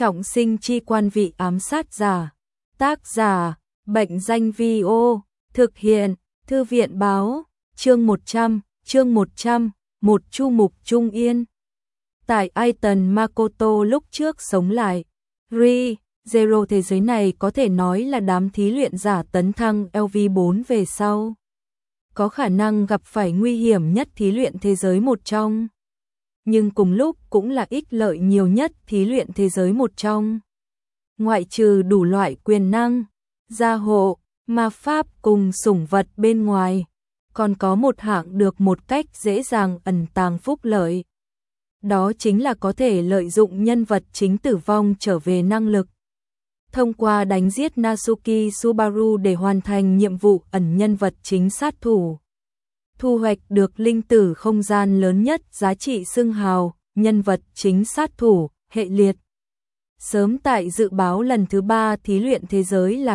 Trọng sinh chi quan vị ám sát giả. Tác giả, Bệnh danh Vi-ô. Thực hiện, Thư viện báo. Chương 100, một chu mục Trung Yên. Tại Aiton Makoto lúc trước sống lại, Zero thế giới này có thể nói là đám thí luyện giả tấn thăng LV4 về sau. Có khả năng gặp phải nguy hiểm nhất thí luyện thế giới một trong. Nhưng cùng lúc cũng là ích lợi nhiều nhất thí luyện thế giới một trong. Ngoại trừ đủ loại quyền năng, gia hộ, ma pháp cùng sủng vật bên ngoài, còn có một hạng được một cách dễ dàng ẩn tàng phúc lợi. Đó chính là có thể lợi dụng nhân vật chính tử vong trở về năng lực. Thông qua đánh giết Natsuki Subaru để hoàn thành nhiệm vụ ẩn nhân vật chính sát thủ. Thu hoạch được linh tử không gian lớn nhất giá trị xưng hào, nhân vật chính sát thủ, hệ liệt. Sớm tại dự báo lần thứ 3 thí luyện thế giới là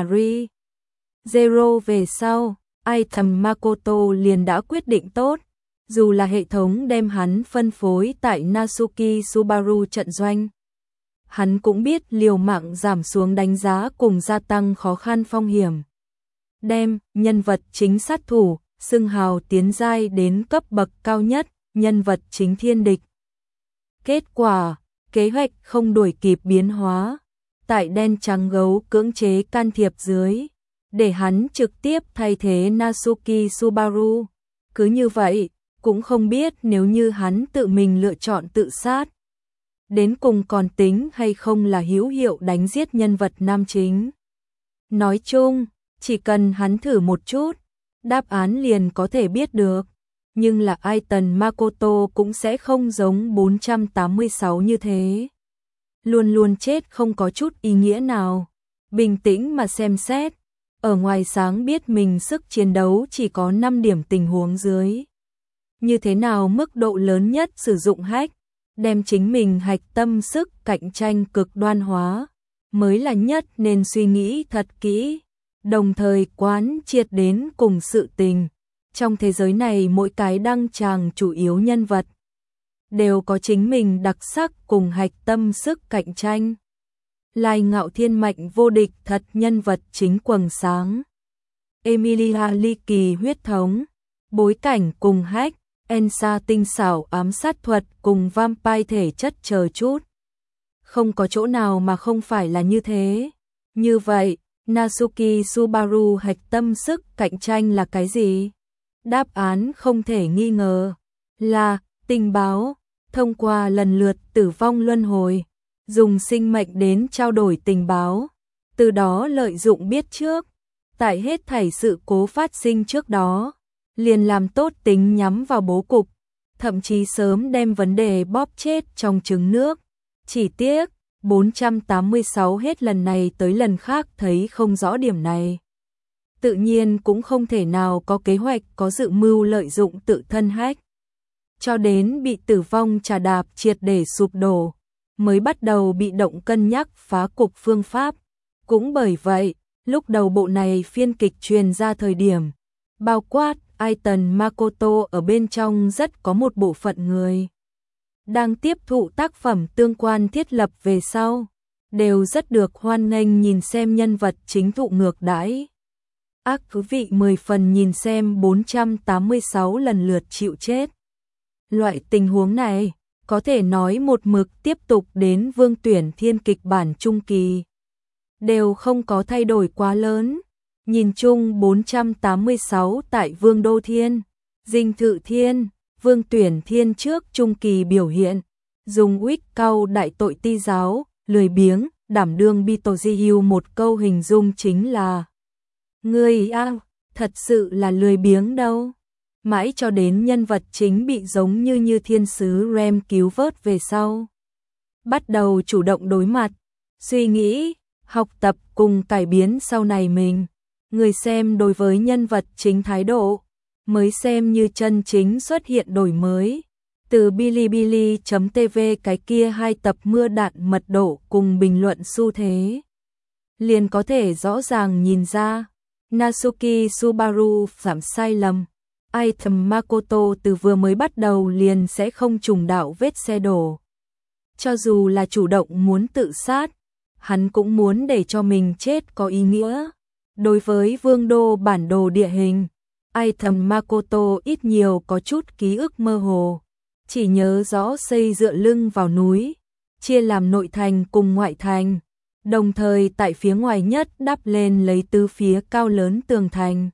Zero về sau, Aiton Makoto liền đã quyết định tốt. Dù là hệ thống đem hắn phân phối tại Natsuki Subaru trận doanh, hắn cũng biết liều mạng giảm xuống đánh giá cùng gia tăng khó khăn phong hiểm. Đem nhân vật chính sát thủ, xưng hào tiến giai đến cấp bậc cao nhất, nhân vật chính thiên địch. Kết quả, kế hoạch không đuổi kịp biến hóa. Tại đen trắng gấu cưỡng chế can thiệp dưới, để hắn trực tiếp thay thế Natsuki Subaru. Cứ như vậy, cũng không biết nếu như hắn tự mình lựa chọn tự sát, đến cùng còn tính hay không là hữu hiệu đánh giết nhân vật nam chính. Nói chung, chỉ cần hắn thử một chút, đáp án liền có thể biết được. Nhưng là Aiton Makoto cũng sẽ không giống 486 như thế. Luôn luôn chết không có chút ý nghĩa nào. Bình tĩnh mà xem xét, ở ngoài sáng biết mình sức chiến đấu chỉ có 5 điểm tình huống dưới. Như thế nào mức độ lớn nhất sử dụng hack, đem chính mình hạch tâm sức cạnh tranh cực đoan hóa, mới là nhất nên suy nghĩ thật kỹ, đồng thời quán triệt đến cùng sự tình. Trong thế giới này mỗi cái đăng tràng chủ yếu nhân vật đều có chính mình đặc sắc cùng hạch tâm sức cạnh tranh. Lai Ngạo Thiên mạnh vô địch thật nhân vật chính quầng sáng. Emilia ly kỳ huyết thống, bối cảnh cùng hack, Ensa tinh xảo ám sát thuật cùng vampire thể chất chờ chút. Không có chỗ nào mà không phải là như thế. Như vậy, Natsuki Subaru hạch tâm sức cạnh tranh là cái gì? Đáp án không thể nghi ngờ là tình báo. Thông qua lần lượt tử vong luân hồi, dùng sinh mệnh đến trao đổi tình báo, từ đó lợi dụng biết trước, tại hết thảy sự cố phát sinh trước đó, liền làm tốt tính nhắm vào bố cục, thậm chí sớm đem vấn đề bóp chết trong trứng nước. Chỉ tiếc, 486 hết lần này tới lần khác thấy không rõ điểm này. Tự nhiên cũng không thể nào có kế hoạch có dự mưu lợi dụng tự thân hack. Cho đến bị tử vong trà đạp triệt để sụp đổ, mới bắt đầu bị động cân nhắc phá cục phương pháp. Cũng bởi vậy, lúc đầu bộ này phiên kịch truyền ra thời điểm, bao quát Aiton Makoto ở bên trong rất có một bộ phận người đang tiếp thụ tác phẩm tương quan thiết lập về sau, đều rất được hoan nghênh nhìn xem nhân vật chính thụ ngược đãi. Ác thú vị 10 phần nhìn xem 486 lần lượt chịu chết. Loại tình huống này, có thể nói một mực tiếp tục đến Vương Tuyển Thiên kịch bản trung kỳ, đều không có thay đổi quá lớn. Nhìn chung 486 tại Vương Đô Thiên, Dinh Thự Thiên, Vương Tuyển Thiên trước trung kỳ biểu hiện, dùng Wick cao đại tội ti giáo, lười biếng, đảm đương Bitoji một câu hình dung chính là: ngươi thật sự là lười biếng đâu. Mãi cho đến nhân vật chính bị giống như thiên sứ Rem cứu vớt về sau, bắt đầu chủ động đối mặt, suy nghĩ, học tập cùng cải biến sau này mình. Người xem đối với nhân vật chính thái độ mới xem như chân chính xuất hiện đổi mới. Từ Bilibili.tv cái kia 2 tập mưa đạn mật độ cùng bình luận xu thế, liền có thể rõ ràng nhìn ra Natsuki Subaru phạm sai lầm. Aiton Makoto từ vừa mới bắt đầu liền sẽ không trùng đạo vết xe đổ. Cho dù là chủ động muốn tự sát, hắn cũng muốn để cho mình chết có ý nghĩa. Đối với vương đô bản đồ địa hình, ai thầm Makoto ít nhiều có chút ký ức mơ hồ, chỉ nhớ rõ xây dựa lưng vào núi, chia làm nội thành cùng ngoại thành, đồng thời tại phía ngoài nhất đắp lên lấy tứ phía cao lớn tường thành,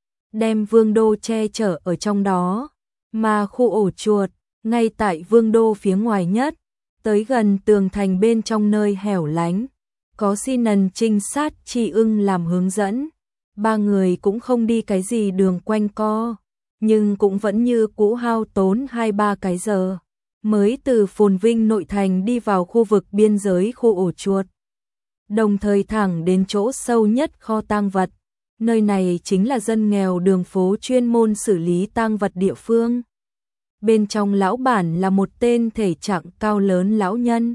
đem vương đô che chở ở trong đó, mà khu ổ chuột, ngay tại vương đô phía ngoài nhất, tới gần tường thành bên trong nơi hẻo lánh, có Sinan trinh sát Tri Ưng làm hướng dẫn. Ba người cũng không đi cái gì đường quanh co, nhưng cũng vẫn như cũ hao tốn 2-3 cái giờ, mới từ phồn vinh nội thành đi vào khu vực biên giới khu ổ chuột. Đồng thời thẳng đến chỗ sâu nhất kho tang vật, nơi này chính là dân nghèo đường phố chuyên môn xử lý tang vật địa phương. Bên trong lão bản là một tên thể trạng cao lớn lão nhân,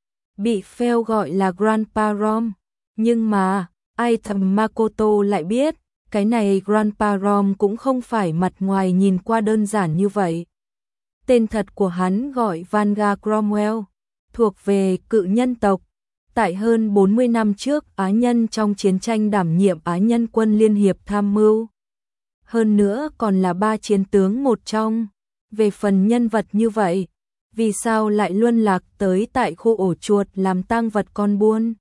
bị Phèo gọi là Grandpa Rom, nhưng mà ai thầm Makoto lại biết, cái này Grandpa Rom cũng không phải mặt ngoài nhìn qua đơn giản như vậy. Tên thật của hắn gọi Vanga Cromwell, thuộc về cự nhân tộc. Tại hơn 40 năm trước, Á Nhân trong chiến tranh đảm nhiệm Á Nhân quân Liên hiệp tham mưu. Hơn nữa còn là 3 chiến tướng một trong. Về phần nhân vật như vậy, vì sao lại luân lạc tới tại khu ổ chuột làm tang vật con buôn?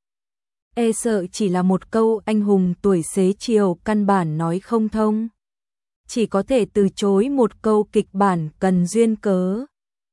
E sợ chỉ là một câu anh hùng tuổi xế chiều căn bản nói không thông. Chỉ có thể từ chối một câu kịch bản cần duyên cớ.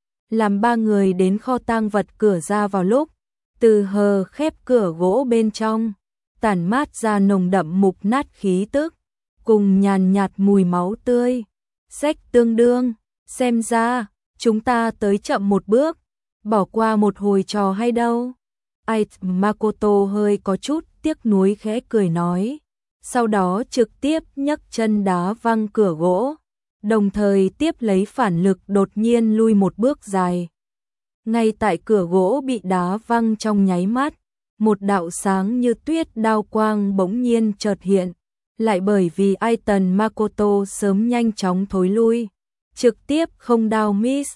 Làm ba người đến kho tang vật cửa ra vào lúc, từ hờ khép cửa gỗ bên trong, tản mát ra nồng đậm mục nát khí tức, cùng nhàn nhạt mùi máu tươi. Sách tương đương, xem ra, chúng ta tới chậm một bước, bỏ qua một hồi trò hay đâu. Ai Makoto hơi có chút tiếc nuối khẽ cười nói, sau đó trực tiếp nhấc chân đá văng cửa gỗ, đồng thời tiếp lấy phản lực đột nhiên lui một bước dài. Ngay tại cửa gỗ bị đá văng trong nháy mắt, một đạo sáng như tuyết đao quang bỗng nhiên chợt hiện, lại bởi vì Aiton Makoto sớm nhanh chóng thối lui, trực tiếp không đao miss,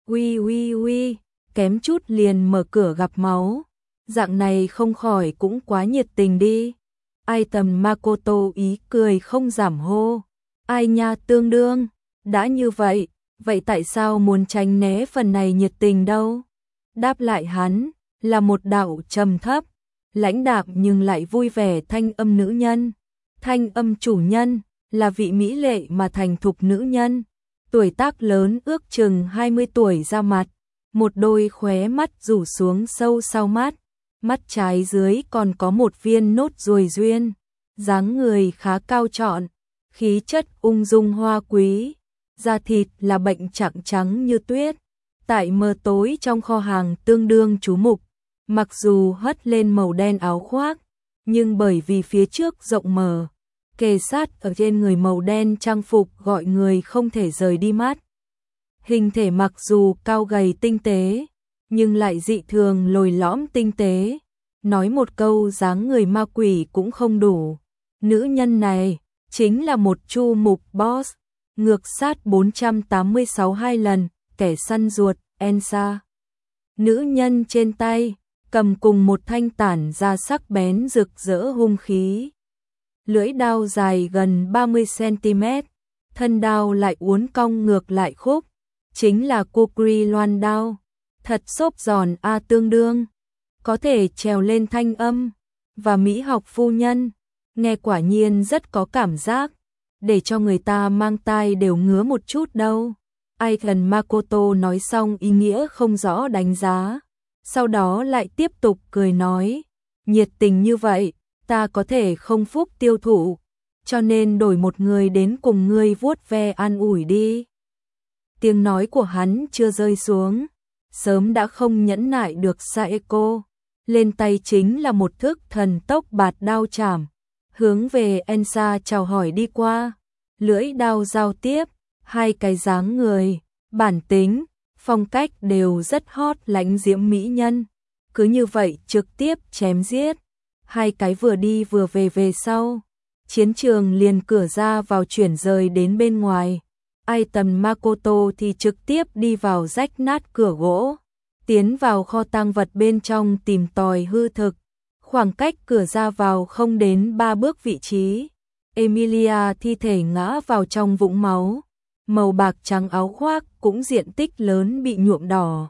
uy, kém chút liền mở cửa gặp máu. Dạng này không khỏi cũng quá nhiệt tình đi. Ai tầm Makoto ý cười không giảm hô. Ai nha tương đương, đã như vậy, vậy tại sao muốn tránh né phần này nhiệt tình đâu? Đáp lại hắn, là một đạo trầm thấp, lãnh đạm nhưng lại vui vẻ thanh âm nữ nhân. Thanh âm chủ nhân, là vị mỹ lệ mà thành thục nữ nhân. Tuổi tác lớn ước chừng 20 tuổi ra mặt, một đôi khóe mắt rủ xuống sâu sau mắt. Mắt trái dưới còn có một viên nốt ruồi duyên, dáng người khá cao trọn, khí chất ung dung hoa quý, da thịt là bệnh trạng trắng như tuyết, tại mờ tối trong kho hàng tương đương chú mục, mặc dù hất lên màu đen áo khoác, nhưng bởi vì phía trước rộng mở, kề sát ở trên người màu đen trang phục gọi người không thể rời đi mắt. Hình thể mặc dù cao gầy tinh tế, nhưng lại dị thường lồi lõm tinh tế, nói một câu dáng người ma quỷ cũng không đủ. Nữ nhân này chính là một chu mục boss, ngược sát 486 2 lần, kẻ săn ruột, Ensa. Nữ nhân trên tay cầm cùng một thanh tản ra sắc bén rực rỡ hung khí. Lưỡi đao dài gần 30 cm, thân đao lại uốn cong ngược lại khúc, chính là Kukri loan đao. Thật xốp giòn tương đương, có thể trèo lên thanh âm, và mỹ học phu nhân, nghe quả nhiên rất có cảm giác, để cho người ta mang tai đều ngứa một chút đâu. Aiton Makoto nói xong ý nghĩa không rõ đánh giá, sau đó lại tiếp tục cười nói, nhiệt tình như vậy, ta có thể không phúc tiêu thụ, cho nên đổi một người đến cùng ngươi vuốt ve an ủi đi. Tiếng nói của hắn chưa rơi xuống, sớm đã không nhẫn nại được Saeko, lên tay chính là một thức thần tốc bạt đao chảm, hướng về Ensa chào hỏi đi qua, lưỡi đao giao tiếp, hai cái dáng người, bản tính, phong cách đều rất hot lãnh diễm mỹ nhân, cứ như vậy trực tiếp chém giết, hai cái vừa đi vừa về sau, chiến trường liền cửa ra vào chuyển rời đến bên ngoài. Aiton Makoto thì trực tiếp đi vào rách nát cửa gỗ, tiến vào kho tang vật bên trong tìm tòi hư thực. Khoảng cách cửa ra vào không đến 3 bước vị trí, Emilia thi thể ngã vào trong vũng máu, màu bạc trắng áo khoác cũng diện tích lớn bị nhuộm đỏ.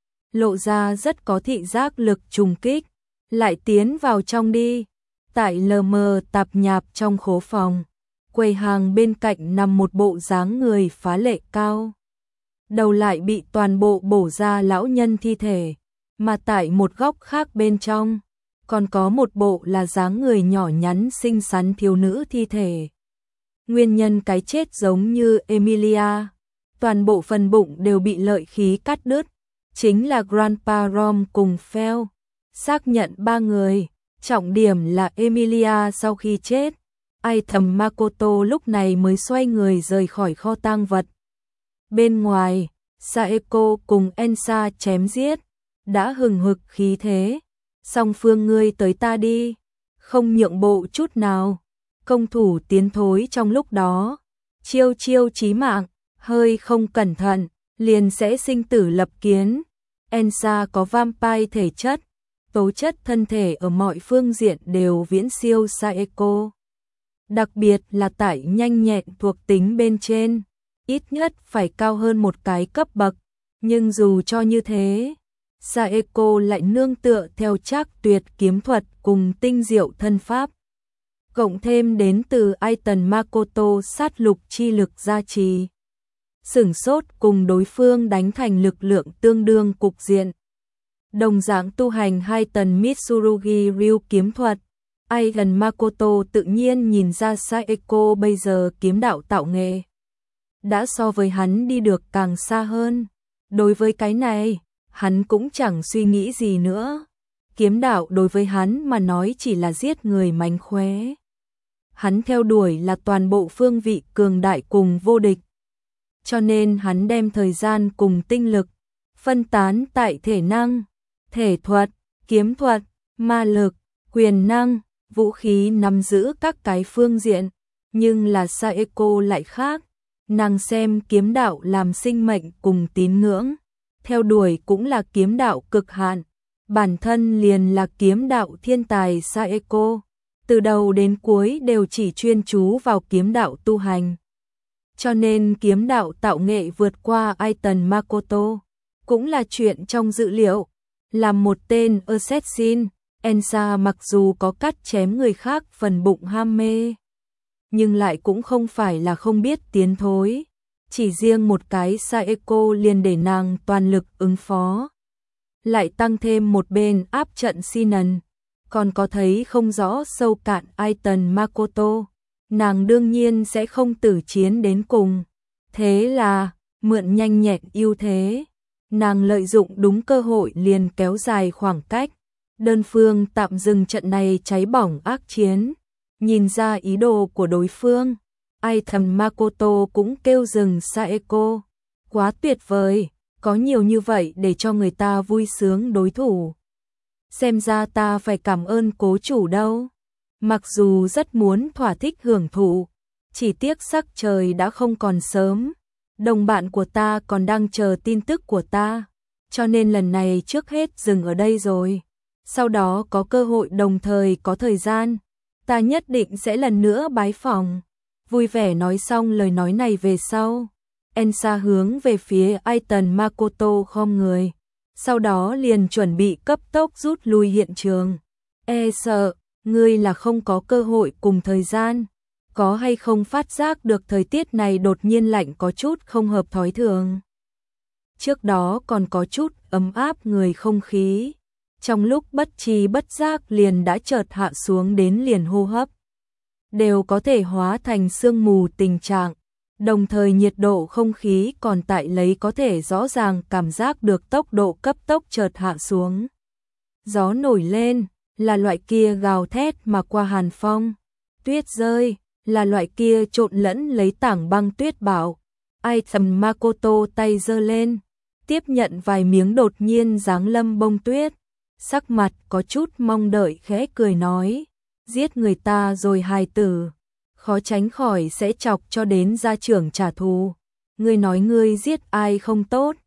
Lộ ra rất có thị giác lực trùng kích, lại tiến vào trong đi. Tại lờ mờ tạp nhạp trong khố phòng, quầy hàng bên cạnh nằm một bộ dáng người phá lệ cao. Đầu lại bị toàn bộ bổ ra lão nhân thi thể, mà tại một góc khác bên trong, còn có một bộ là dáng người nhỏ nhắn xinh xắn thiếu nữ thi thể. Nguyên nhân cái chết giống như Emilia, toàn bộ phần bụng đều bị lợi khí cắt đứt, chính là Grandpa Rom cùng Phil. Xác nhận 3 người, trọng điểm là Emilia sau khi chết. Ai thầm Makoto lúc này mới xoay người rời khỏi kho tang vật. Bên ngoài, Saeko cùng Ensa chém giết, đã hừng hực khí thế. Song phương ngươi tới ta đi, không nhượng bộ chút nào. Công thủ tiến thối trong lúc đó, chiêu chiêu chí mạng, hơi không cẩn thận, liền sẽ sinh tử lập kiến. Ensa có vampire thể chất, tố chất thân thể ở mọi phương diện đều viễn siêu Saeko. Đặc biệt là tại nhanh nhẹn thuộc tính bên trên, ít nhất phải cao hơn một cái cấp bậc, nhưng dù cho như thế, Saeko lại nương tựa theo trác tuyệt kiếm thuật cùng tinh diệu thân pháp. Cộng thêm đến từ Aiton Makoto sát lục chi lực gia trì. Sửng sốt cùng đối phương đánh thành lực lượng tương đương cục diện. Đồng dạng tu hành 2 tầng Mitsurugi Ryu kiếm thuật, Aiton Makoto tự nhiên nhìn ra Saeko bây giờ kiếm đạo tạo nghệ đã so với hắn đi được càng xa hơn. Đối với cái này, hắn cũng chẳng suy nghĩ gì nữa. Kiếm đạo đối với hắn mà nói chỉ là giết người mánh khóe. Hắn theo đuổi là toàn bộ phương vị cường đại cùng vô địch. Cho nên hắn đem thời gian cùng tinh lực phân tán tại thể năng, thể thuật, kiếm thuật, ma lực, quyền năng, vũ khí nắm giữ các cái phương diện. Nhưng là Saeko lại khác, nàng xem kiếm đạo làm sinh mệnh cùng tín ngưỡng. Theo đuổi cũng là kiếm đạo cực hạn, bản thân liền là kiếm đạo thiên tài Saeko, từ đầu đến cuối đều chỉ chuyên chú vào kiếm đạo tu hành. Cho nên kiếm đạo tạo nghệ vượt qua Aiton Makoto, cũng là chuyện trong dự liệu. Làm một tên assassin, Ensa mặc dù có cắt chém người khác phần bụng ham mê, nhưng lại cũng không phải là không biết tiến thối. Chỉ riêng một cái Saeko liền để nàng toàn lực ứng phó. Lại tăng thêm một bên áp trận Sinon, còn có thấy không rõ sâu cạn Aiton Makoto, nàng đương nhiên sẽ không tử chiến đến cùng. Thế là, mượn nhanh nhẹn ưu thế, nàng lợi dụng đúng cơ hội liền kéo dài khoảng cách. Đơn phương tạm dừng trận này cháy bỏng ác chiến, nhìn ra ý đồ của đối phương. Aiton Makoto cũng kêu dừng Saeko. Quá tuyệt vời, có nhiều như vậy để cho người ta vui sướng đối thủ. Xem ra ta phải cảm ơn cố chủ đâu. Mặc dù rất muốn thỏa thích hưởng thụ, chỉ tiếc sắc trời đã không còn sớm. Đồng bạn của ta còn đang chờ tin tức của ta, cho nên lần này trước hết dừng ở đây rồi. Sau đó có cơ hội đồng thời có thời gian, ta nhất định sẽ lần nữa bái phỏng. Vui vẻ nói xong lời nói này về sau, Ensa hướng về phía Aiton Makoto khom người, sau đó liền chuẩn bị cấp tốc rút lui hiện trường. Sợ, ngươi là không có cơ hội cùng thời gian, có hay không phát giác được thời tiết này đột nhiên lạnh có chút không hợp thói thường. Trước đó còn có chút ấm áp người không khí, trong lúc bất tri bất giác liền đã chợt hạ xuống đến liền hô hấp đều có thể hóa thành sương mù tình trạng, đồng thời nhiệt độ không khí còn tại lấy có thể rõ ràng cảm giác được tốc độ cấp tốc chợt hạ xuống. Gió nổi lên, là loại kia gào thét mà qua hàn phong, tuyết rơi, là loại kia trộn lẫn lấy tảng băng tuyết bão. Aiton Makoto tay giơ lên, tiếp nhận vài miếng đột nhiên giáng lâm bông tuyết, sắc mặt có chút mong đợi khẽ cười nói. Giết người ta rồi hài tử, khó tránh khỏi sẽ chọc cho đến gia trưởng trả thù. Ngươi nói ngươi giết ai không tốt,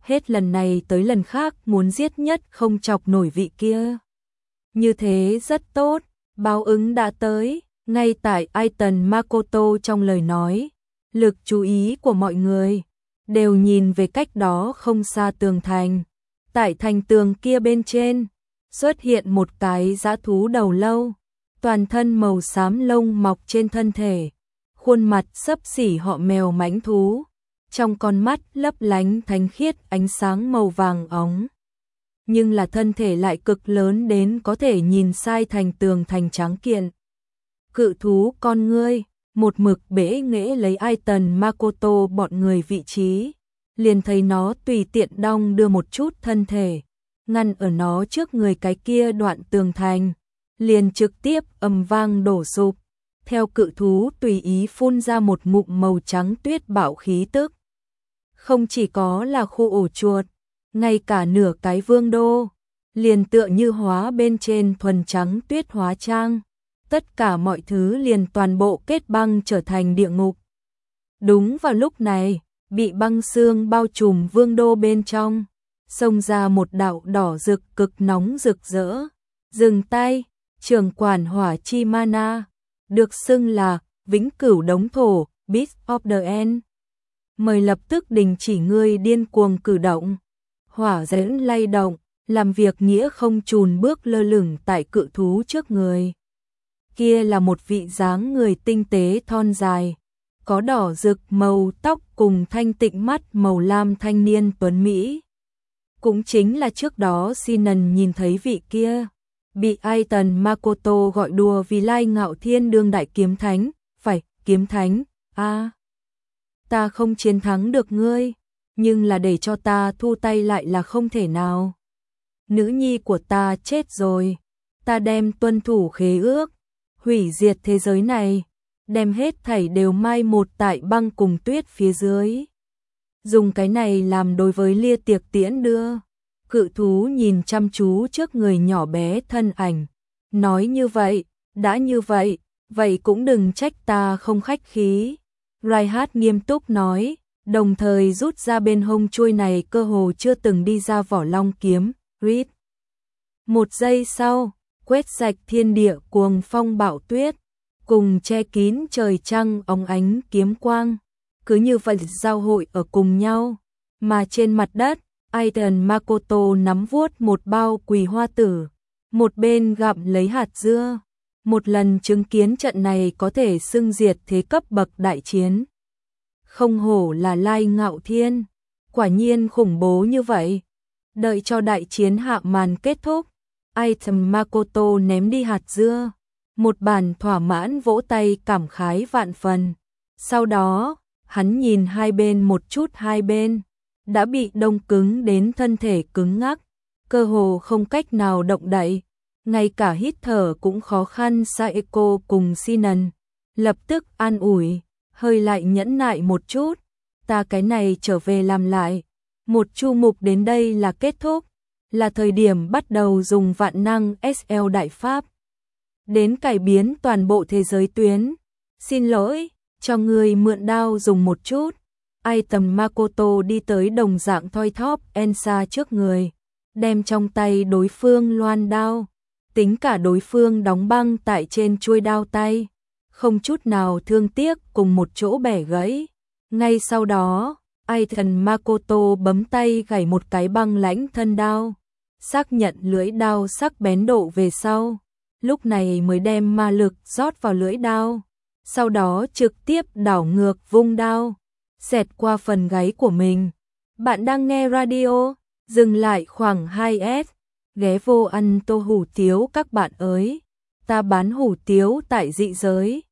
hết lần này tới lần khác muốn giết nhất không chọc nổi vị kia. Như thế rất tốt, báo ứng đã tới, ngay tại Aiton Makoto trong lời nói, lực chú ý của mọi người đều nhìn về cách đó không xa tường thành. Tại thành tường kia bên trên, xuất hiện một cái dã thú đầu lâu, toàn thân màu xám lông mọc trên thân thể, khuôn mặt xấp xỉ họ mèo mãnh thú, trong con mắt lấp lánh thánh khiết ánh sáng màu vàng óng. Nhưng là thân thể lại cực lớn đến có thể nhìn sai thành tường thành trắng kiện. Cự thú con ngươi, một mực bẽ nghễ lấy Aiton Makoto bọn người vị trí, liền thấy nó tùy tiện đong đưa một chút thân thể, ngăn ở nó trước người cái kia đoạn tường thành, liền trực tiếp ầm vang đổ sụp. Theo cự thú tùy ý phun ra một ngụm màu trắng tuyết bạo khí tức. Không chỉ có là khu ổ chuột, ngay cả nửa cái vương đô, liền tựa như hóa bên trên thuần trắng tuyết hóa trang. Tất cả mọi thứ liền toàn bộ kết băng trở thành địa ngục. Đúng vào lúc này, bị băng sương bao trùm vương đô bên trong, xông ra một đạo đỏ rực cực nóng rực rỡ. Dừng tay, trưởng quản hỏa chi mana, được xưng là vĩnh cửu đống thổ, Beast of the End. Mời lập tức đình chỉ ngươi điên cuồng cử động. Hỏa dẫn lay động, làm việc nghĩa không chùn bước lơ lửng tại cự thú trước người. Kia là một vị dáng người tinh tế thon dài, có đỏ rực màu tóc cùng thanh tịnh mắt màu lam thanh niên tuấn Mỹ. Cũng chính là trước đó Sinan nhìn thấy vị kia, bị Aiton Makoto gọi đùa vì lai ngạo thiên đương đại kiếm thánh, phải, kiếm thánh, ta không chiến thắng được ngươi, nhưng là để cho ta thu tay lại là không thể nào. Nữ nhi của ta chết rồi, ta đem tuân thủ khế ước, hủy diệt thế giới này, đem hết thảy đều mai một tại băng cùng tuyết phía dưới. Dùng cái này làm đối với lia tiệc tiễn đưa. Cự thú nhìn chăm chú trước người nhỏ bé thân ảnh, nói như vậy, đã như vậy, vậy cũng đừng trách ta không khách khí. Raihat nghiêm túc nói, đồng thời rút ra bên hông chuôi này cơ hồ chưa từng đi ra vỏ long kiếm, rít. Một giây sau, quét sạch thiên địa cuồng phong bão tuyết, cùng che kín trời trăng óng ánh kiếm quang, cứ như vậy giao hội ở cùng nhau, mà trên mặt đất, Aiton Makoto nắm vuốt một bao quỳ hoa tử, một bên gặm lấy hạt dưa, một lần chứng kiến trận này có thể xưng diệt thế cấp bậc đại chiến. Không hổ là lai ngạo thiên, quả nhiên khủng bố như vậy. Đợi cho đại chiến hạ màn kết thúc, Aiton Makoto ném đi hạt dưa, một bản thỏa mãn vỗ tay cảm khái vạn phần. Sau đó, hắn nhìn hai bên một chút, hai bên đã bị đông cứng đến thân thể cứng ngắc, cơ hồ không cách nào động đậy, ngay cả hít thở cũng khó khăn. Saeko cùng Sinan lập tức an ủi, hơi lại nhẫn nại một chút, ta cái này trở về làm lại. Một chu mục đến đây là kết thúc, là thời điểm bắt đầu dùng vạn năng SL đại pháp đến cải biến toàn bộ thế giới tuyến. Xin lỗi, cho người mượn đao dùng một chút. Aiton Makoto đi tới đồng dạng thoi thóp Ensa trước người, đem trong tay đối phương loan đao, tính cả đối phương đóng băng tại trên chuôi đao tay, không chút nào thương tiếc cùng một chỗ bẻ gãy. Ngay sau đó, Aiton Makoto bấm tay gảy một cái băng lãnh thân đao, xác nhận lưỡi đao sắc bén độ về sau, lúc này mới đem ma lực rót vào lưỡi đao, sau đó trực tiếp đảo ngược vung đao, xẹt qua phần gáy của mình. Bạn đang nghe radio, dừng lại khoảng 2S, ghé vô ăn tô hủ tiếu các bạn ơi. Ta bán hủ tiếu tại dị giới,